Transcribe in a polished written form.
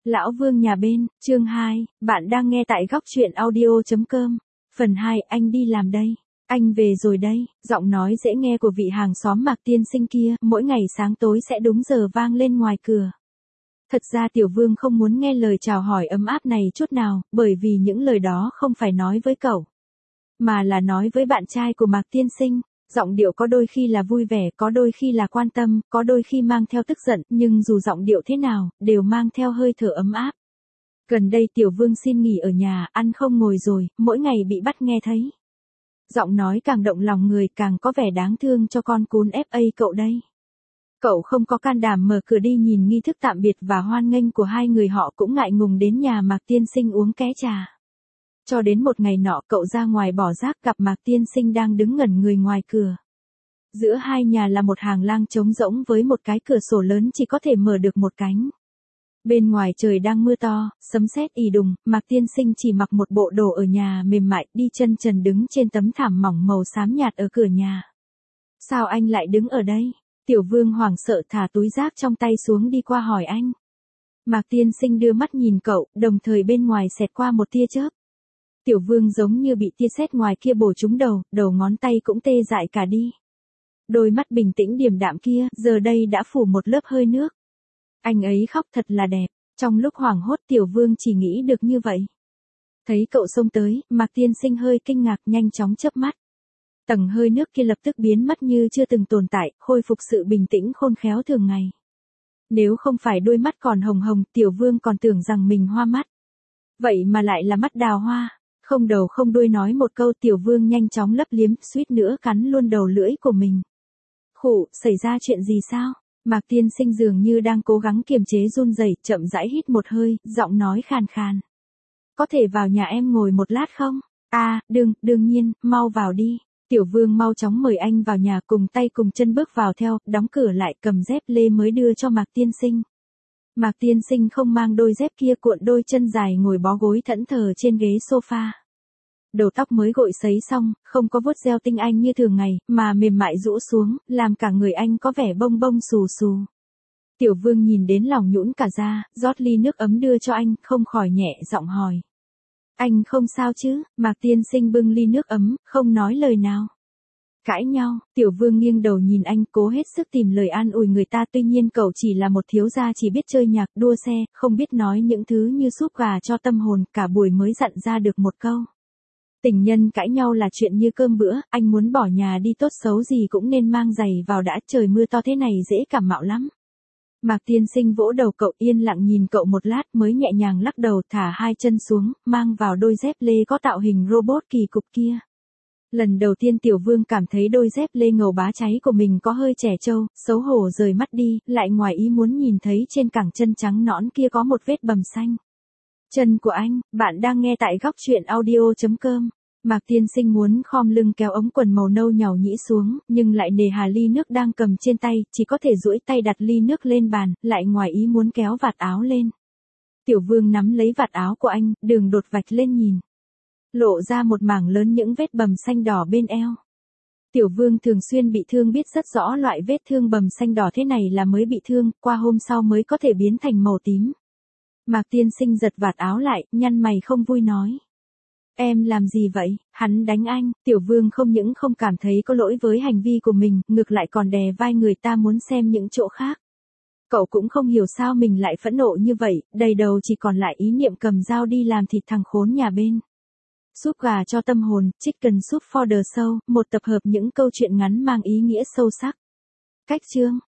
Lão Vương nhà bên, chương 2, bạn đang nghe tại góc truyện audio.com. Phần 2, anh đi làm đây. Anh về rồi đây, giọng nói dễ nghe của vị hàng xóm Mạc tiên sinh kia, mỗi ngày sáng tối sẽ đúng giờ vang lên ngoài cửa. Thật ra Tiểu Vương không muốn nghe lời chào hỏi ấm áp này chút nào, bởi vì những lời đó không phải nói với cậu, mà là nói với bạn trai của Mạc tiên sinh. Giọng điệu có đôi khi là vui vẻ, có đôi khi là quan tâm, có đôi khi mang theo tức giận, nhưng dù giọng điệu thế nào, đều mang theo hơi thở ấm áp. Gần đây Tiểu Vương xin nghỉ ở nhà, ăn không ngồi rồi, mỗi ngày bị bắt nghe thấy. Giọng nói càng động lòng người, càng có vẻ đáng thương cho con cún FA cậu đây. Cậu không có can đảm mở cửa đi nhìn nghi thức tạm biệt và hoan nghênh của hai người, họ cũng ngại ngùng đến nhà Mạc tiên sinh uống ké trà. Cho đến một ngày nọ cậu ra ngoài bỏ rác gặp Mạc tiên sinh đang đứng ngẩn người ngoài cửa. Giữa hai nhà là một hàng lang trống rỗng với một cái cửa sổ lớn chỉ có thể mở được một cánh. Bên ngoài trời đang mưa to, sấm sét ì đùng, Mạc tiên sinh chỉ mặc một bộ đồ ở nhà mềm mại, đi chân trần đứng trên tấm thảm mỏng màu xám nhạt ở cửa nhà. Sao anh lại đứng ở đây? Tiểu Vương hoảng sợ thả túi rác trong tay xuống đi qua hỏi anh. Mạc tiên sinh đưa mắt nhìn cậu, đồng thời bên ngoài xẹt qua một tia chớp. Tiểu Vương giống như bị tia sét ngoài kia bổ trúng đầu, đầu ngón tay cũng tê dại cả đi. Đôi mắt bình tĩnh điềm đạm kia, giờ đây đã phủ một lớp hơi nước. Anh ấy khóc thật là đẹp. Trong lúc hoảng hốt Tiểu Vương chỉ nghĩ được như vậy. Thấy cậu xông tới, Mạc tiên sinh hơi kinh ngạc, nhanh chóng chớp mắt. Tầng hơi nước kia lập tức biến mất như chưa từng tồn tại, khôi phục sự bình tĩnh khôn khéo thường ngày. Nếu không phải đôi mắt còn hồng hồng, Tiểu Vương còn tưởng rằng mình hoa mắt. Vậy mà lại là mắt đào hoa. Không đầu không đuôi nói một câu, Tiểu Vương nhanh chóng lấp liếm, suýt nữa cắn luôn đầu lưỡi của mình. Khụ, xảy ra chuyện gì sao? Mạc tiên sinh dường như đang cố gắng kiềm chế run rẩy, chậm rãi hít một hơi, giọng nói khàn khàn. Có thể vào nhà em ngồi một lát không? Đương nhiên, mau vào đi. Tiểu Vương mau chóng mời anh vào nhà, cùng tay cùng chân bước vào theo, đóng cửa lại, cầm dép lê mới đưa cho Mạc tiên sinh. Mạc tiên sinh không mang đôi dép kia, cuộn đôi chân dài ngồi bó gối thẫn thờ trên ghế sofa. Đầu tóc mới gội sấy xong, không có vuốt gel tinh anh như thường ngày, mà mềm mại rũ xuống, làm cả người anh có vẻ bông bông xù xù. Tiểu Vương nhìn đến lòng nhũn cả da, rót ly nước ấm đưa cho anh, không khỏi nhẹ giọng hỏi. Anh không sao chứ? Mạc tiên sinh bưng ly nước ấm, không nói lời nào. Cãi nhau, Tiểu Vương nghiêng đầu nhìn anh, cố hết sức tìm lời an ủi người ta, tuy nhiên cậu chỉ là một thiếu gia chỉ biết chơi nhạc, đua xe, không biết nói những thứ như súp gà cho tâm hồn, cả buổi mới dặn ra được một câu. Tình nhân cãi nhau là chuyện như cơm bữa, anh muốn bỏ nhà đi tốt xấu gì cũng nên mang giày vào đã, trời mưa to thế này dễ cảm mạo lắm. Mạc tiên sinh vỗ đầu cậu, yên lặng nhìn cậu một lát mới nhẹ nhàng lắc đầu, thả hai chân xuống, mang vào đôi dép lê có tạo hình robot kỳ cục kia. Lần đầu tiên Tiểu Vương cảm thấy đôi dép lê ngầu bá cháy của mình có hơi trẻ trâu, xấu hổ rời mắt đi, lại ngoài ý muốn nhìn thấy trên cẳng chân trắng nõn kia có một vết bầm xanh. Chân của anh, bạn đang nghe tại góc truyện audio.com. Mạc tiên sinh muốn khom lưng kéo ống quần màu nâu nhàu nhĩ xuống, nhưng lại nề hà ly nước đang cầm trên tay, chỉ có thể duỗi tay đặt ly nước lên bàn, lại ngoài ý muốn kéo vạt áo lên. Tiểu Vương nắm lấy vạt áo của anh, đường đột vạch lên nhìn. Lộ ra một mảng lớn những vết bầm xanh đỏ bên eo. Tiểu Vương thường xuyên bị thương, biết rất rõ loại vết thương bầm xanh đỏ thế này là mới bị thương, qua hôm sau mới có thể biến thành màu tím. Mạc tiên sinh giật vạt áo lại, nhăn mày không vui nói. Em làm gì vậy? Hắn đánh anh. Tiểu Vương không những không cảm thấy có lỗi với hành vi của mình, ngược lại còn đè vai người ta muốn xem những chỗ khác. Cậu cũng không hiểu sao mình lại phẫn nộ như vậy, đầy đầu chỉ còn lại ý niệm cầm dao đi làm thịt thằng khốn nhà bên. Súp gà cho tâm hồn, Chicken Soup for the Soul, một tập hợp những câu chuyện ngắn mang ý nghĩa sâu sắc. Cách chương,